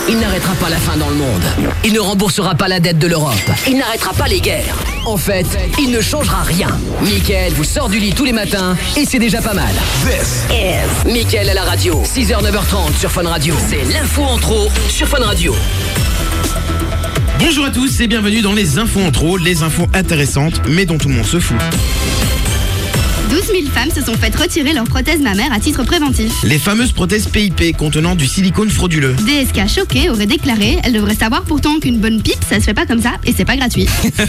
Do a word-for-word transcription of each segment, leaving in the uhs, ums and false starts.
Il n'arrêtera pas la faim dans le monde. Il ne remboursera pas la dette de l'Europe. Il n'arrêtera pas les guerres. En fait, il ne changera rien. Mickaël vous sort du lit tous les matins et c'est déjà pas mal. This is Mickaël à la radio. six heures neuf heures trente sur Fun Radio. C'est l'info en trop sur Fun Radio. Bonjour à tous et bienvenue dans les infos en trop, les infos intéressantes mais dont tout le monde se fout. douze mille femmes se sont faites retirer leur prothèse mammaire à titre préventif. Les fameuses prothèses P I P contenant du silicone frauduleux. D S K choquée aurait déclaré: elle devrait savoir pourtant qu'une bonne pipe ça se fait pas comme ça et c'est pas gratuit.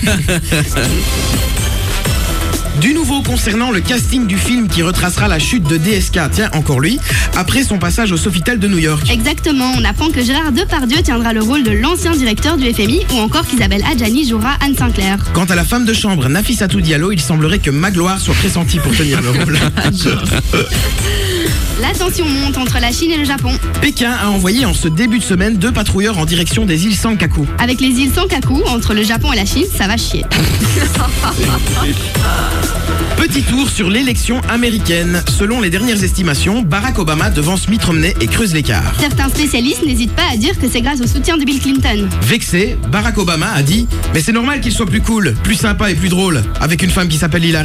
Du nouveau concernant le casting du film qui retracera la chute de D S K, tiens encore lui, après son passage au Sofitel de New York. Exactement, on apprend que Gérard Depardieu tiendra le rôle de l'ancien directeur du F M I ou encore qu'Isabelle Adjani jouera Anne Sinclair. Quant à la femme de chambre Nafissatou Diallo, il semblerait que Magloire soit pressentie pour tenir le rôle. La tension monte entre la Chine et le Japon. Pékin a envoyé en ce début de semaine deux patrouilleurs en direction des îles Senkaku. Avec les îles Senkaku, entre le Japon et la Chine, ça va chier. Petit tour sur l'élection américaine. Selon les dernières estimations, Barack Obama devance Mitt Romney et creuse l'écart. Certains spécialistes n'hésitent pas à dire que c'est grâce au soutien de Bill Clinton. Vexé, Barack Obama a dit « Mais c'est normal qu'il soit plus cool, plus sympa et plus drôle, avec une femme qui s'appelle Hillary. »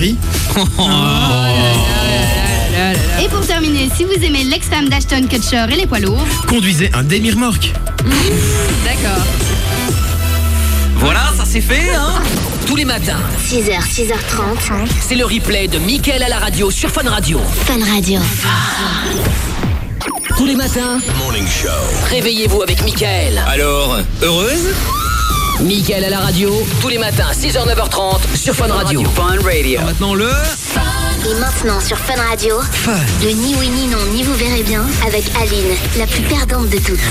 Et pour terminer, si vous aimez l'ex-femme d'Ashton Kutcher et les poids lourds, conduisez un demi-remorque. Mmh, d'accord. Voilà, ça c'est fait, hein. Tous les matins, six heures, six heures trente. c'est le replay de Mickaël à la radio sur Fun Radio. Fun Radio. Tous les matins, Morning Show. réveillez-vous avec Mickaël. Alors, heureuse? Mickaël à la radio, tous les matins, six heures neuf heures trente sur Fun Radio. Fun Radio. Maintenant le... Et maintenant sur Fun Radio, le ni oui ni non ni vous verrez bien avec Aline, la plus perdante de toutes.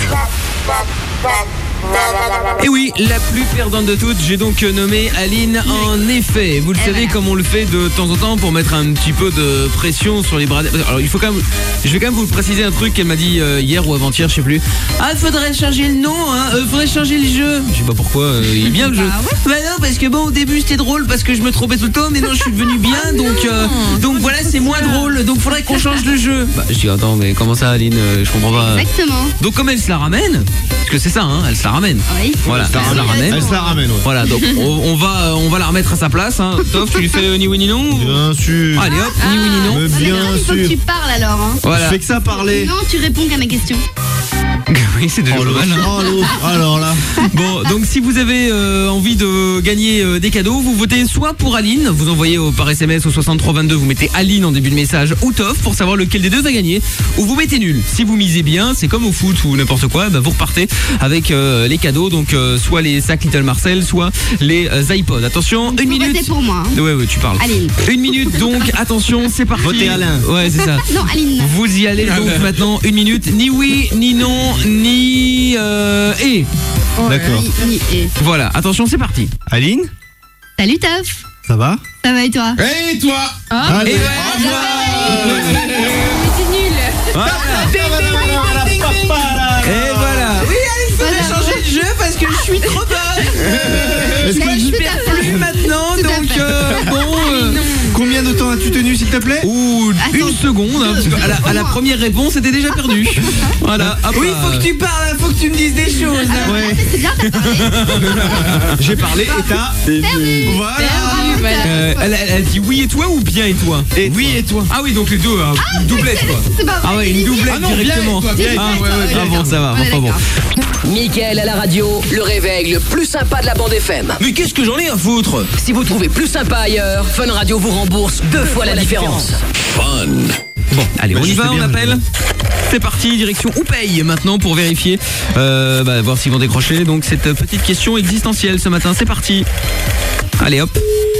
Et oui, la plus perdante de toutes, j'ai donc nommé Aline en effet. Vous le Et savez voilà. comme on le fait de temps en temps pour mettre un petit peu de pression sur les bras. Alors il faut quand même, je vais quand même vous préciser un truc qu'elle m'a dit euh, hier ou avant-hier, je sais plus. Ah, faudrait changer le nom, hein, euh, faudrait changer le jeu. Je sais pas pourquoi, euh, il est bien le jeu. Bah ouais. Bah non, parce que bon au début c'était drôle parce que je me trompais tout le temps, mais non je suis devenu bien, donc euh, donc voilà c'est moins drôle, donc faudrait qu'on change le jeu. Bah je dis attends mais comment ça Aline, euh, je comprends pas. Exactement. Donc comme elle se la ramène, parce que c'est ça, hein, elle se la ramène. Oui. Voilà, elle se la ramène. Elle se la ramène, ouais. Voilà, donc on, on va on va la remettre à sa place. Hein. Toff, tu lui fais euh, ni oui ni non ou... Bien sûr. Allez hop, ni oui ni non. Mais Ah, bien d'accord, il faut que sûr. tu parles alors. Hein. Voilà. Je fais que ça parler. Non, tu réponds qu'à mes questions. Oui, c'est déjà Oh, pas mal. l'autre. Hein. Oh, l'autre. Alors là. Bon, donc si vous avez euh, envie de gagner euh, des cadeaux, vous votez soit pour Aline, vous envoyez euh, par S M S au soixante-trois vingt-deux, vous mettez Aline en début de message ou Toff pour savoir lequel des deux va gagner, ou vous mettez nul. Si vous misez bien, c'est comme au foot ou n'importe quoi, bah, vous repartez avec euh, les cadeaux, donc euh, soit les sacs Little Marcel, soit les euh, iPods. Attention, une Faut minute. voter pour moi. Hein. Ouais, ouais, tu parles. Aline. Une minute donc, attention, c'est parti. Votez Alain. Ouais, c'est ça. Non, Aline. Vous y allez donc maintenant, une minute, ni oui, ni non, ni euh, et. Oh, D'accord. ni- ni- et. Voilà, attention, c'est parti. Aline, Salut Toff. ça va? Ça va et toi? Et toi? Allez. Et ouais, C'est nul. voilà. Et voilà. Oui, il faudrait Voilà. changer de jeu parce que je suis trop bonne. Est-ce que Je tu- perds plus maintenant, Tout à donc fait. euh, bon. euh, Combien de temps as-tu tenu, s'il te plaît? Ouh, Attends. une seconde, hein, parce qu'à la, à la première réponse, c'était déjà perdu. Voilà. Hop, Oui, là. faut que tu parles, faut que tu me dises des choses. Ouais. C'est bien, t'as parlé. J'ai parlé et t'as. Voilà. Perdu, voilà. Euh, elle, elle- elle dit oui et toi ou bien et toi? Et Oui toi. et toi. Ah oui, donc les deux, hein, une doublette quoi. C'est pas vrai. Ah ouais, une doublette Ah non, bien et directement. toi, bien et toi, ah, ouais, ouais, bien ah et bon, toi. ça va, Ouais, enfin bon. d'accord. Mickaël à la radio, le réveil le plus sympa de la bande F M. Mais qu'est-ce que j'en ai à foutre? Si vous trouvez plus sympa ailleurs, Fun Radio vous rembourse deux fois la différence. Fun. Bon, allez, Bah, on y je va, sais on bien, appelle. C'est parti, direction ou paye maintenant pour vérifier, euh, bah, voir s'ils vont décrocher. Donc cette petite question existentielle ce matin, c'est parti. Allez hop.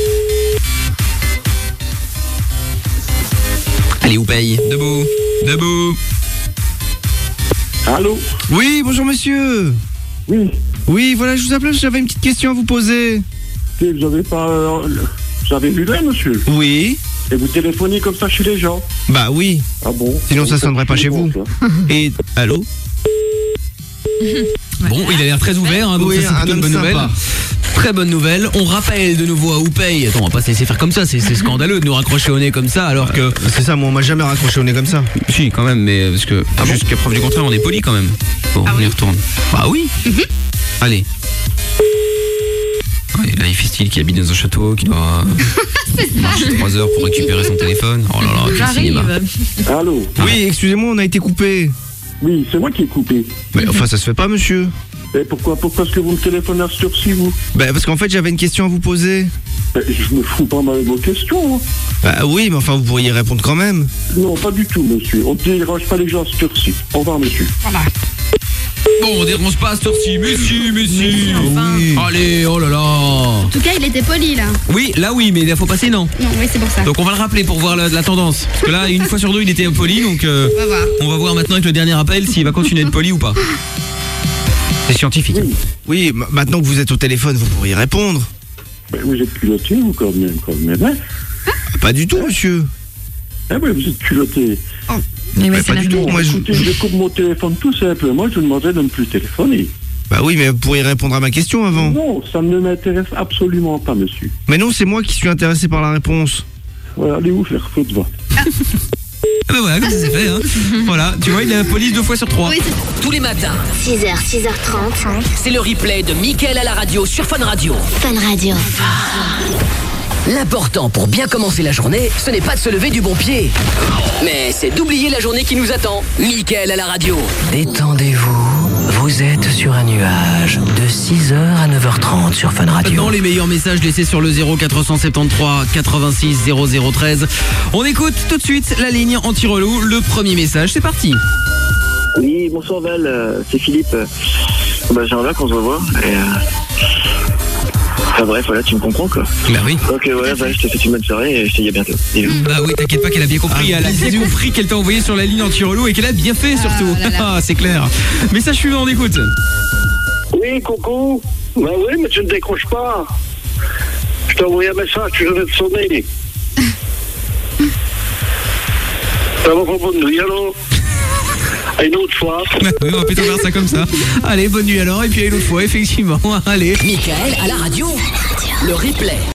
Allez, ou paye. Debout, debout. Allô? Oui, bonjour monsieur. Oui, Oui, voilà, je vous appelle parce que j'avais une petite question à vous poser. vous avez pas... euh, vous avez vu là, monsieur? Oui. Et vous téléphonez comme ça chez les gens? Bah oui. Ah bon? Sinon, ça sonnerait pas chez vous. Et allô? Bon, il a l'air très ouvert, hein, donc Oui, ça c'est un plutôt une homme bonne nouvelle. sympa. Très bonne nouvelle. On rappelle de nouveau à Oupay. Attends, on va pas se laisser faire comme ça. C'est, c'est scandaleux de nous raccrocher au nez comme ça, alors que. C'est ça, moi on m'a jamais raccroché au nez comme ça. Si, quand même, mais parce que ah jusqu'à bon preuve du contraire, on est poli quand même. Bon, ah on y oui retourne. Bah oui. Mm-hmm. Allez. Ouais, là, il fait style qui habite dans un château, qui doit marcher trois heures pour récupérer son téléphone. Oh là là, quel cinéma. Allô. Oui, excusez-moi, on a été coupé. Oui, c'est moi qui ai coupé. Mais enfin, ça se fait pas, monsieur. Et pourquoi, pourquoi est-ce que vous me téléphonez à cette heure-ci, vous? Bah, parce qu'en fait, j'avais une question à vous poser. Bah, je me fous pas mal de vos questions. Hein. Bah oui, mais enfin, vous pourriez répondre quand même. Non, pas du tout, monsieur. On ne dérange pas les gens à cette heure-ci. Au revoir, monsieur. Voilà. Bon, on dérange pas à cette heure-ci, mais si, mais si. Mais si, enfin. Oui. Allez, oh là là. En tout cas, il était poli, là. Oui, là oui, mais il faut passer, non? Non, oui, c'est pour ça. Donc on va le rappeler pour voir la, la tendance. Parce que là, une fois sur deux, il était poli, donc euh, on va voir. On va voir maintenant avec le dernier appel s'il va continuer à être poli ou pas. C'est scientifique. Oui, oui m- maintenant que vous êtes au téléphone, vous pourriez répondre. Ben, vous êtes culotté, vous, quand même, quand même, hein? Pas du tout, monsieur. Eh oui, vous êtes culotté. Oh. Mais mais pas du tout. Moi, je... Écoutez, je coupe mon téléphone tout simplement, je vous demanderai de ne plus téléphoner. Bah oui, mais vous pourriez répondre à ma question avant. Non, ça ne m'intéresse absolument pas, monsieur. Mais non, c'est moi qui suis intéressé par la réponse. Voilà, allez vous faire foutre, va. Ah bah voilà, comme ça c'est fait, hein. Voilà, tu vois, il a la police deux fois sur trois. Oui, tous les matins, six heures, six heures trente. c'est le replay de Mickaël à la radio sur Fun Radio. Fun Radio. L'important pour bien commencer la journée, ce n'est pas de se lever du bon pied, mais c'est d'oublier la journée qui nous attend. Mickaël à la radio. Détendez-vous, vous êtes sur un nuage de six heures à neuf heures trente sur Fun Radio. Maintenant, les meilleurs messages laissés sur le zéro quatre cent soixante-treize quatre-vingt-six zéro zéro treize. On écoute tout de suite la ligne anti-relou. Le premier message, c'est parti. Oui, bonsoir Val, euh, c'est Philippe. Euh, bah, j'aimerais bien qu'on se revoie. Et, euh... Enfin bref, voilà, tu me comprends quoi. Bah oui. Donc euh, voilà, bah, je te souhaite une bonne soirée et je te dis à bientôt. Et... Bah oui, t'inquiète pas qu'elle a bien compris. Ah, elle a bien compris qu'elle t'a envoyé sur la ligne anti-relou et qu'elle a bien fait surtout. Ah, c'est clair. Message suivant, on écoute. Oui, coucou. Bah oui, mais tu ne décroches pas. Je t'ai envoyé un message, tu devais te sonner. Ça va pas bonne nuit, alors? Une autre fois. Oui, on va plutôt faire ça comme ça. Allez, bonne nuit alors, et puis une autre fois, effectivement. Allez. Mickaël à la radio. Le replay.